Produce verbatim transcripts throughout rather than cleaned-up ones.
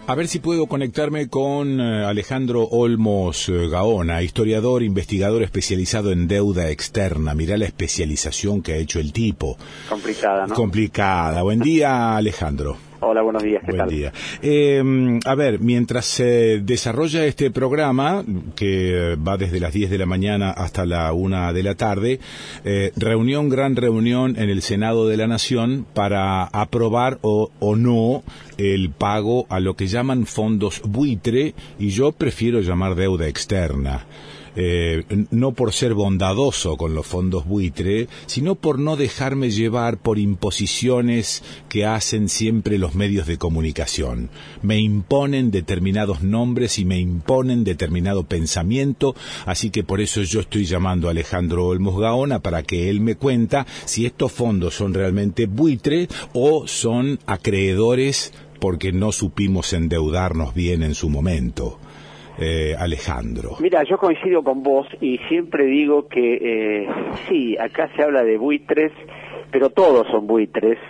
A ver si puedo conectarme con eh, Alejandro Olmos eh, Gaona, historiador, investigador especializado en deuda externa. Mirá la especialización que ha hecho el tipo. Complicada, ¿no? Complicada. Buen día, Alejandro. Hola, buenos días, ¿qué Buen tal? día. Eh, a ver, mientras se desarrolla este programa, que va desde las diez de la mañana hasta la una de la tarde, eh, reunión, gran reunión en el Senado de la Nación para aprobar o, o no el pago a lo que llaman fondos buitre, y yo prefiero llamar deuda externa. Eh, no por ser bondadoso con los fondos buitre, sino por no dejarme llevar por imposiciones que hacen siempre los medios de comunicación. Me imponen determinados nombres y me imponen determinado pensamiento, así que por eso yo estoy llamando a Alejandro Olmos Gaona para que él me cuenta si estos fondos son realmente buitre o son acreedores porque no supimos endeudarnos bien en su momento. Eh, Alejandro. Mira, yo coincido con vos y siempre digo que eh, sí, acá se habla de buitres, pero todos son buitres,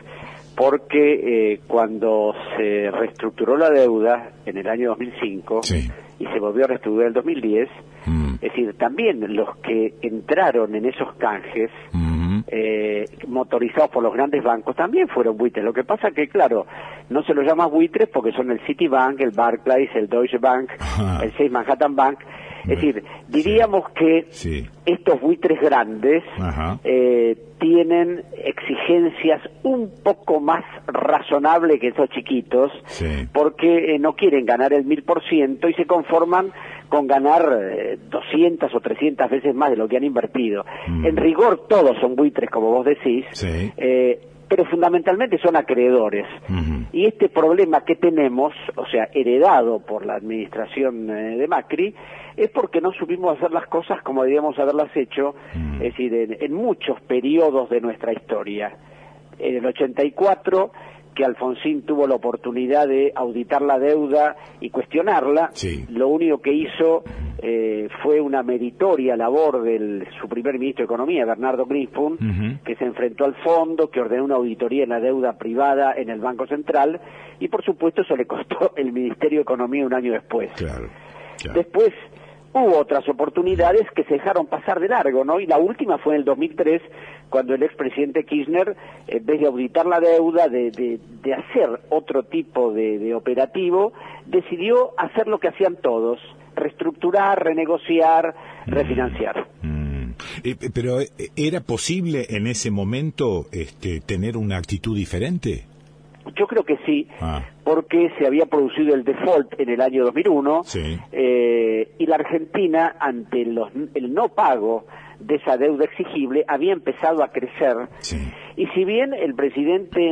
porque eh, cuando se reestructuró la deuda en el año dos mil cinco, sí, y se volvió a reestructurar en el dos mil diez, mm. es decir, también los que entraron en esos canjes, mm. eh, motorizados por los grandes bancos, también fueron buitres. Lo que pasa que, claro, no se los llama buitres porque son el Citibank, el Barclays, el Deutsche Bank, Ajá. el Seis Manhattan Bank. Es decir, diríamos sí. que sí. estos buitres grandes eh, tienen exigencias un poco más razonables que esos chiquitos, sí. porque eh, no quieren ganar el mil por ciento y se conforman con ganar eh, doscientas o trescientas veces más de lo que han invertido. Mm. En rigor todos son buitres, como vos decís, sí. eh, pero fundamentalmente son acreedores. Uh-huh. Y este problema que tenemos, o sea, heredado por la administración eh, de Macri, es porque no supimos hacer las cosas como debíamos haberlas hecho, uh-huh. es decir, en, en muchos periodos de nuestra historia. En el ochenta y cuatro, que Alfonsín tuvo la oportunidad de auditar la deuda y cuestionarla, sí. lo único que hizo eh, fue una meritoria labor de su primer ministro de Economía, Bernardo Greenspun, uh-huh. que se enfrentó al fondo, que ordenó una auditoría en la deuda privada en el Banco Central, y por supuesto eso le costó el Ministerio de Economía un año después. Claro, claro. Después hubo otras oportunidades que se dejaron pasar de largo, ¿no? Y la última fue en el dos mil tres, cuando el expresidente Kirchner, en vez de auditar la deuda, de, de, de hacer otro tipo de, de operativo, decidió hacer lo que hacían todos: reestructurar, renegociar, mm. refinanciar. Mm. Eh, pero ¿era posible en ese momento este, tener una actitud diferente? Yo creo que sí, ah. porque se había producido el default en el año dos mil uno, sí. eh, y la Argentina, ante los, el no pago de esa deuda exigible, había empezado a crecer, sí. y si bien el presidente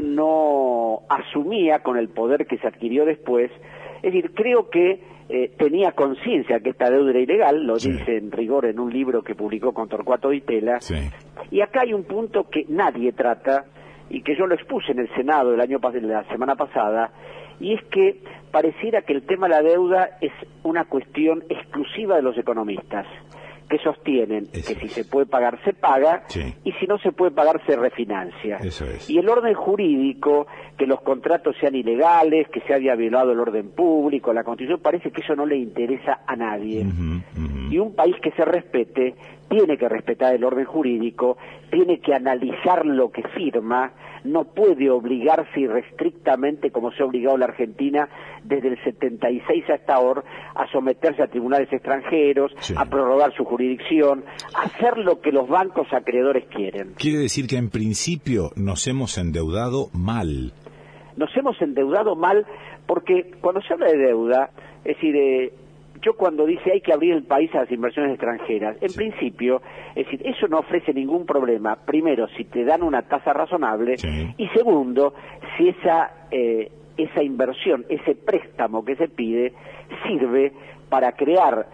no asumía con el poder que se adquirió después, es decir, creo que eh, tenía conciencia que esta deuda era ilegal, lo sí. dice en rigor en un libro que publicó con Torcuato Di Tella, sí. y acá hay un punto que nadie trata, y que yo lo expuse en el Senado el año la semana pasada, y es que pareciera que el tema de la deuda es una cuestión exclusiva de los economistas, que sostienen Eso que es. si se puede pagar, se paga, sí. y si no se puede pagar, se refinancia. Eso es. Y el orden jurídico, que los contratos sean ilegales, que se haya violado el orden público, la Constitución, parece que eso no le interesa a nadie. Uh-huh, uh-huh. Y un país que se respete tiene que respetar el orden jurídico, tiene que analizar lo que firma, no puede obligarse irrestrictamente, como se ha obligado la Argentina desde el setenta y seis hasta ahora, a someterse a tribunales extranjeros, sí. a prorrogar su jurisdicción, a hacer lo que los bancos acreedores quieren. Quiere decir que en principio nos hemos endeudado mal. Nos hemos endeudado mal porque cuando se habla de deuda, es decir, eh, yo cuando dice hay que abrir el país a las inversiones extranjeras, en sí. principio, es decir, eso no ofrece ningún problema, primero, si te dan una tasa razonable, sí. y segundo, si esa, eh, esa inversión, ese préstamo que se pide, sirve para crear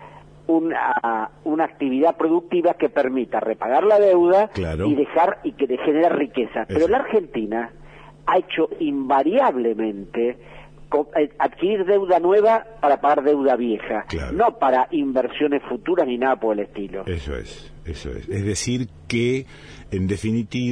una, una actividad productiva que permita repagar la deuda, claro. y dejar y que genere riqueza. Eso. Pero la Argentina ha hecho invariablemente adquirir deuda nueva para pagar deuda vieja, claro. no para inversiones futuras ni nada por el estilo. Eso es, eso es. Es decir que, en definitiva,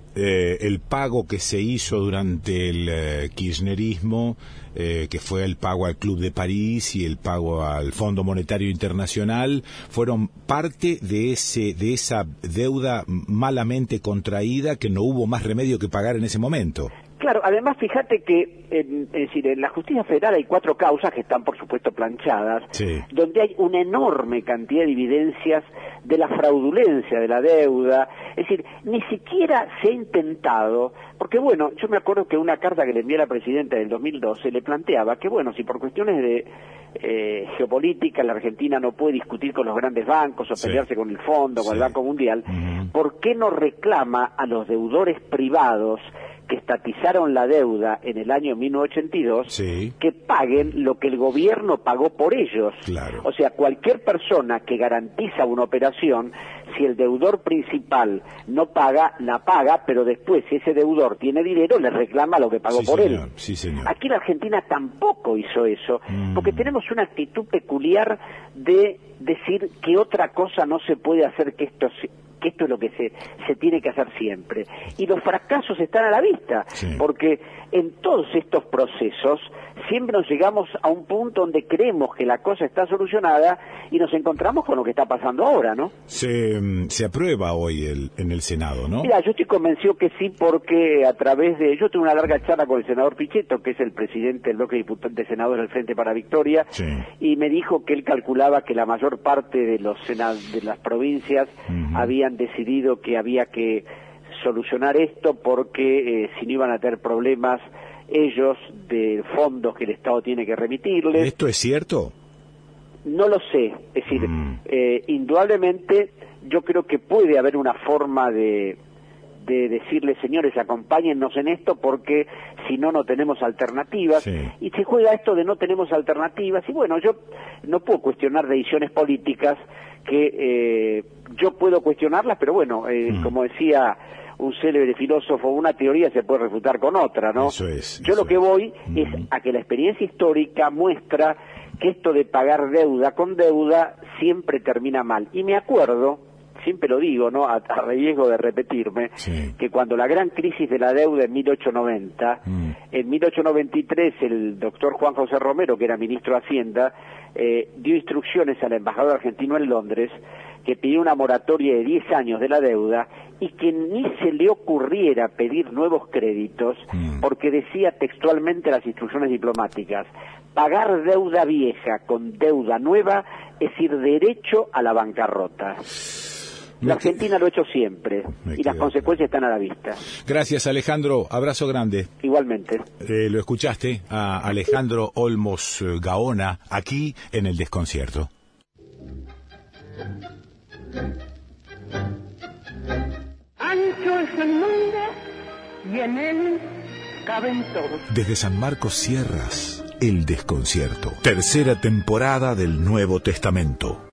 eh, el pago que se hizo durante el eh, kirchnerismo, eh, que fue el pago al Club de París y el pago al Fondo Monetario Internacional, fueron parte de ese de esa deuda malamente contraída que no hubo más remedio que pagar en ese momento. Claro, además fíjate que en, es decir, en la justicia federal hay cuatro causas que están por supuesto planchadas, sí, donde hay una enorme cantidad de evidencias de la fraudulencia de la deuda. Es decir, ni siquiera se ha intentado, porque bueno, yo me acuerdo que una carta que le envié a la presidenta del dos mil doce le planteaba que bueno, si por cuestiones de eh, geopolítica la Argentina no puede discutir con los grandes bancos o sí, pelearse con el Fondo, con sí, el Banco Mundial, uh-huh, ¿por qué no reclama a los deudores privados que estatizaron la deuda en el año mil novecientos ochenta y dos, sí, que paguen lo que el gobierno pagó por ellos? claro. O sea, cualquier persona que garantiza una operación, si el deudor principal no paga, la paga, pero después, si ese deudor tiene dinero, le reclama lo que pagó Sí, por señor, él. sí, señor. Aquí la Argentina tampoco hizo eso, Mm. porque tenemos una actitud peculiar de decir que otra cosa no se puede hacer, que esto se- que esto es lo que se, se tiene que hacer siempre. Y los fracasos están a la vista, Sí. porque en todos estos procesos siempre nos llegamos a un punto donde creemos que la cosa está solucionada y nos encontramos con lo que está pasando ahora, ¿no? Se, mm, se aprueba hoy el, en el Senado, ¿no? Mira, yo estoy convencido que sí, porque a través de... Yo tuve una larga charla con el senador Pichetto, que es el presidente del bloque de diputados de senadores del Frente para Victoria, Sí. y me dijo que él calculaba que la mayor parte de los sena- de las provincias Ujú. habían decidido que había que solucionar esto porque eh, si no iban a tener problemas ellos de fondos que el Estado tiene que remitirles. ¿Esto es cierto? No lo sé, es decir, Mm. eh, indudablemente yo creo que puede haber una forma de, de decirle, señores, acompáñennos en esto porque si no, no tenemos alternativas. Sí. Y se juega esto de no tenemos alternativas. Y bueno, yo no puedo cuestionar decisiones políticas que eh, yo puedo cuestionarlas, pero bueno, eh, Mm. como decía un célebre filósofo, una teoría se puede refutar con otra, ¿no? Eso es, Yo eso lo que es. voy Ujú. es a que la experiencia histórica muestra que esto de pagar deuda con deuda siempre termina mal. Y me acuerdo, siempre lo digo, ¿no? A, a riesgo de repetirme, Sí. que cuando la gran crisis de la deuda en mil ochocientos noventa, Mm. en mil ochocientos noventa y tres el doctor Juan José Romero, que era ministro de Hacienda, eh, dio instrucciones al embajador argentino en Londres que pidió una moratoria de diez años de la deuda y que ni se le ocurriera pedir nuevos créditos, Mm. porque decía textualmente las instrucciones diplomáticas: pagar deuda vieja con deuda nueva es ir derecho a la bancarrota. Me La que- Argentina lo ha hecho siempre Me y las quedo consecuencias están a la vista. Gracias, Alejandro. Abrazo grande. Igualmente. Eh, lo escuchaste a Alejandro Olmos eh, Gaona aquí en El Desconcierto. Ancho es el mundo y en él caben todos. Desde San Marcos Sierras, El Desconcierto. Tercera temporada del Nuevo Testamento.